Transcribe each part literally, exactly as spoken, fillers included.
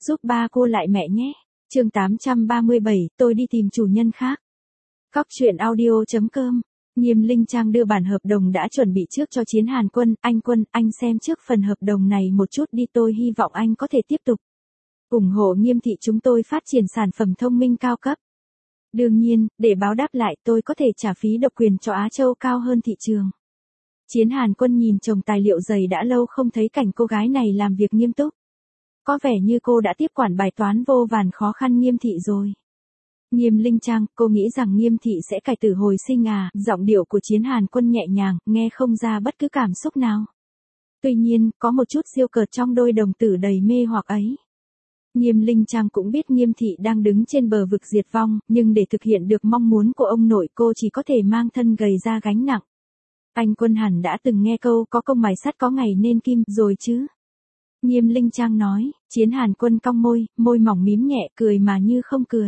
giúp ba cô lại mẹ nhé. Chương tám trăm ba mươi bảy, tôi đi tìm chủ nhân khác. Cóc truyện audio chấm com. Nghiêm Linh Trang đưa bản hợp đồng đã chuẩn bị trước cho Chiến Hàn Quân. Anh Quân, anh xem trước phần hợp đồng này một chút đi, tôi hy vọng anh có thể tiếp tục ủng hộ Nghiêm thị chúng tôi phát triển sản phẩm thông minh cao cấp. Đương nhiên, để báo đáp lại tôi có thể trả phí độc quyền cho Á Châu cao hơn thị trường. Chiến Hàn Quân nhìn chồng tài liệu dày đã lâu không thấy cảnh cô gái này làm việc nghiêm túc. Có vẻ như cô đã tiếp quản bài toán vô vàn khó khăn Nghiêm thị rồi. Nghiêm Linh Trang, cô nghĩ rằng Nghiêm thị sẽ cải tử hồi sinh à? Giọng điệu của Chiến Hàn Quân nhẹ nhàng, nghe không ra bất cứ cảm xúc nào. Tuy nhiên, có một chút diêu cợt trong đôi đồng tử đầy mê hoặc ấy. Nghiêm Linh Trang cũng biết Nghiêm thị đang đứng trên bờ vực diệt vong, nhưng để thực hiện được mong muốn của ông nội cô chỉ có thể mang thân gầy ra gánh nặng. Anh Quân hẳn đã từng nghe câu có công mài sắt có ngày nên kim rồi chứ. Nghiêm Linh Trang nói. Chiến Hàn Quân cong môi, môi mỏng mím nhẹ, cười mà như không cười.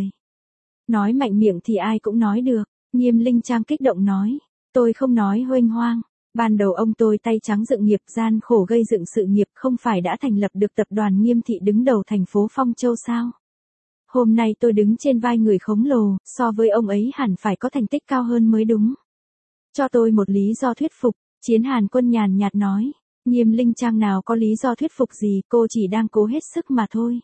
Nói mạnh miệng thì ai cũng nói được. Nghiêm Linh Trang kích động nói. Tôi không nói huênh hoang. Ban đầu ông tôi tay trắng dựng nghiệp, gian khổ gây dựng sự nghiệp, không phải đã thành lập được tập đoàn Nghiêm thị đứng đầu thành phố Phong Châu sao? Hôm nay tôi đứng trên vai người khổng lồ, so với ông ấy hẳn phải có thành tích cao hơn mới đúng. Cho tôi một lý do thuyết phục. Chiến Hàn Quân nhàn nhạt nói. Nghiêm Linh Trang nào có lý do thuyết phục gì, cô chỉ đang cố hết sức mà thôi.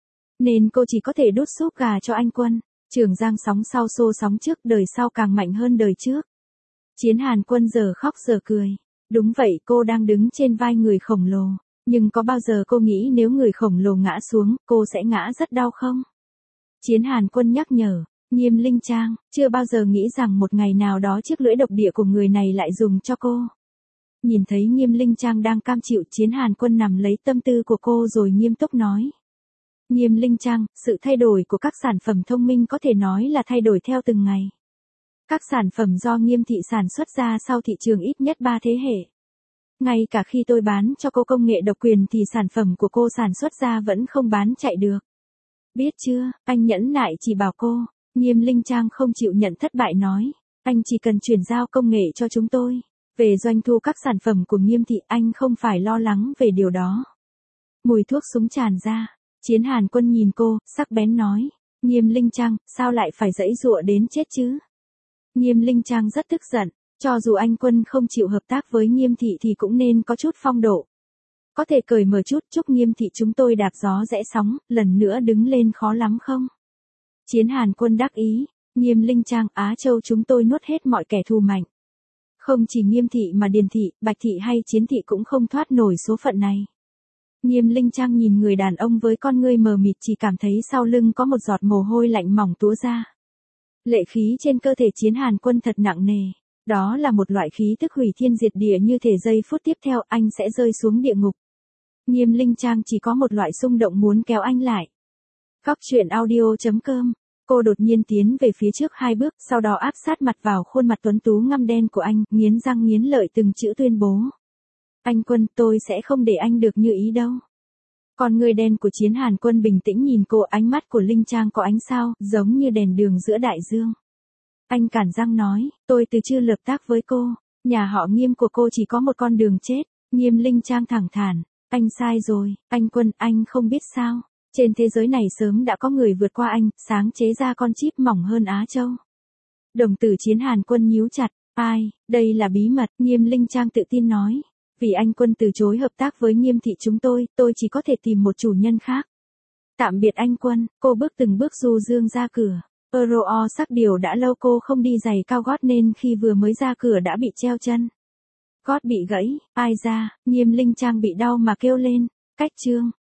Nên cô chỉ có thể đút súp gà cho anh Quân. Trường Giang sóng sau xô sóng trước, đời sau càng mạnh hơn đời trước. Chiến Hàn Quân giờ khóc giờ cười. Đúng vậy, cô đang đứng trên vai người khổng lồ. Nhưng có bao giờ cô nghĩ nếu người khổng lồ ngã xuống, cô sẽ ngã rất đau không? Chiến Hàn Quân nhắc nhở. Nghiêm Linh Trang, chưa bao giờ nghĩ rằng một ngày nào đó chiếc lưỡi độc địa của người này lại dùng cho cô. Nhìn thấy Nghiêm Linh Trang đang cam chịu, Chiến Hàn Quân nắm lấy tâm tư của cô rồi nghiêm túc nói. Nghiêm Linh Trang, sự thay đổi của các sản phẩm thông minh có thể nói là thay đổi theo từng ngày. Các sản phẩm do Nghiêm thị sản xuất ra sau thị trường ít nhất ba thế hệ. Ngay cả khi tôi bán cho cô công nghệ độc quyền thì sản phẩm của cô sản xuất ra vẫn không bán chạy được. Biết chưa, anh nhẫn nại chỉ bảo cô. Nghiêm Linh Trang không chịu nhận thất bại nói. Anh chỉ cần chuyển giao công nghệ cho chúng tôi. Về doanh thu các sản phẩm của Nghiêm thị anh không phải lo lắng về điều đó. Mùi thuốc súng tràn ra. Chiến Hàn Quân nhìn cô, sắc bén nói. Nghiêm Linh Trang, sao lại phải giãy giụa đến chết chứ? Nghiêm Linh Trang rất tức giận. Cho dù anh Quân không chịu hợp tác với Nghiêm thị thì cũng nên có chút phong độ. Có thể cởi mở chút, chúc Nghiêm thị chúng tôi đạp gió rẽ sóng, lần nữa đứng lên khó lắm không? Chiến Hàn Quân đắc ý. Nghiêm Linh Trang, Á Châu chúng tôi nuốt hết mọi kẻ thù mạnh. Không chỉ Nghiêm thị mà Điền thị, Bạch thị hay Chiến thị cũng không thoát nổi số phận này. Nghiêm Linh Trang nhìn người đàn ông với con ngươi mờ mịt, chỉ cảm thấy sau lưng có một giọt mồ hôi lạnh mỏng túa ra. Lệ khí trên cơ thể Chiến Hàn Quân thật nặng nề. Đó là một loại khí tức hủy thiên diệt địa, như thể giây phút tiếp theo anh sẽ rơi xuống địa ngục. Nghiêm Linh Trang chỉ có một loại xung động muốn kéo anh lại. Cóc truyện audio chấm com. Cô đột nhiên tiến về phía trước hai bước, sau đó áp sát mặt vào khuôn mặt tuấn tú ngăm đen của anh, nghiến răng nghiến lợi từng chữ tuyên bố. Anh Quân, tôi sẽ không để anh được như ý đâu. Con người đen của Chiến Hàn Quân bình tĩnh nhìn cô, ánh mắt của Linh Trang có ánh sao, giống như đèn đường giữa đại dương. Anh cản răng nói, tôi từ chưa hợp tác với cô, nhà họ Nghiêm của cô chỉ có một con đường chết. Nghiêm Linh Trang thẳng thắn, anh sai rồi, anh Quân, anh không biết sao. Trên thế giới này sớm đã có người vượt qua anh, sáng chế ra con chip mỏng hơn Á Châu. Đồng tử Chiến Hàn Quân nhíu chặt. Ai, đây là bí mật, Nghiêm Linh Trang tự tin nói. Vì anh Quân từ chối hợp tác với Nghiêm thị chúng tôi, tôi chỉ có thể tìm một chủ nhân khác. Tạm biệt anh Quân, cô bước từng bước du dương ra cửa. Euro sắc điều đã lâu cô không đi giày cao gót nên khi vừa mới ra cửa đã bị treo chân. Gót bị gãy, ai ra, Nghiêm Linh Trang bị đau mà kêu lên. Cách chương.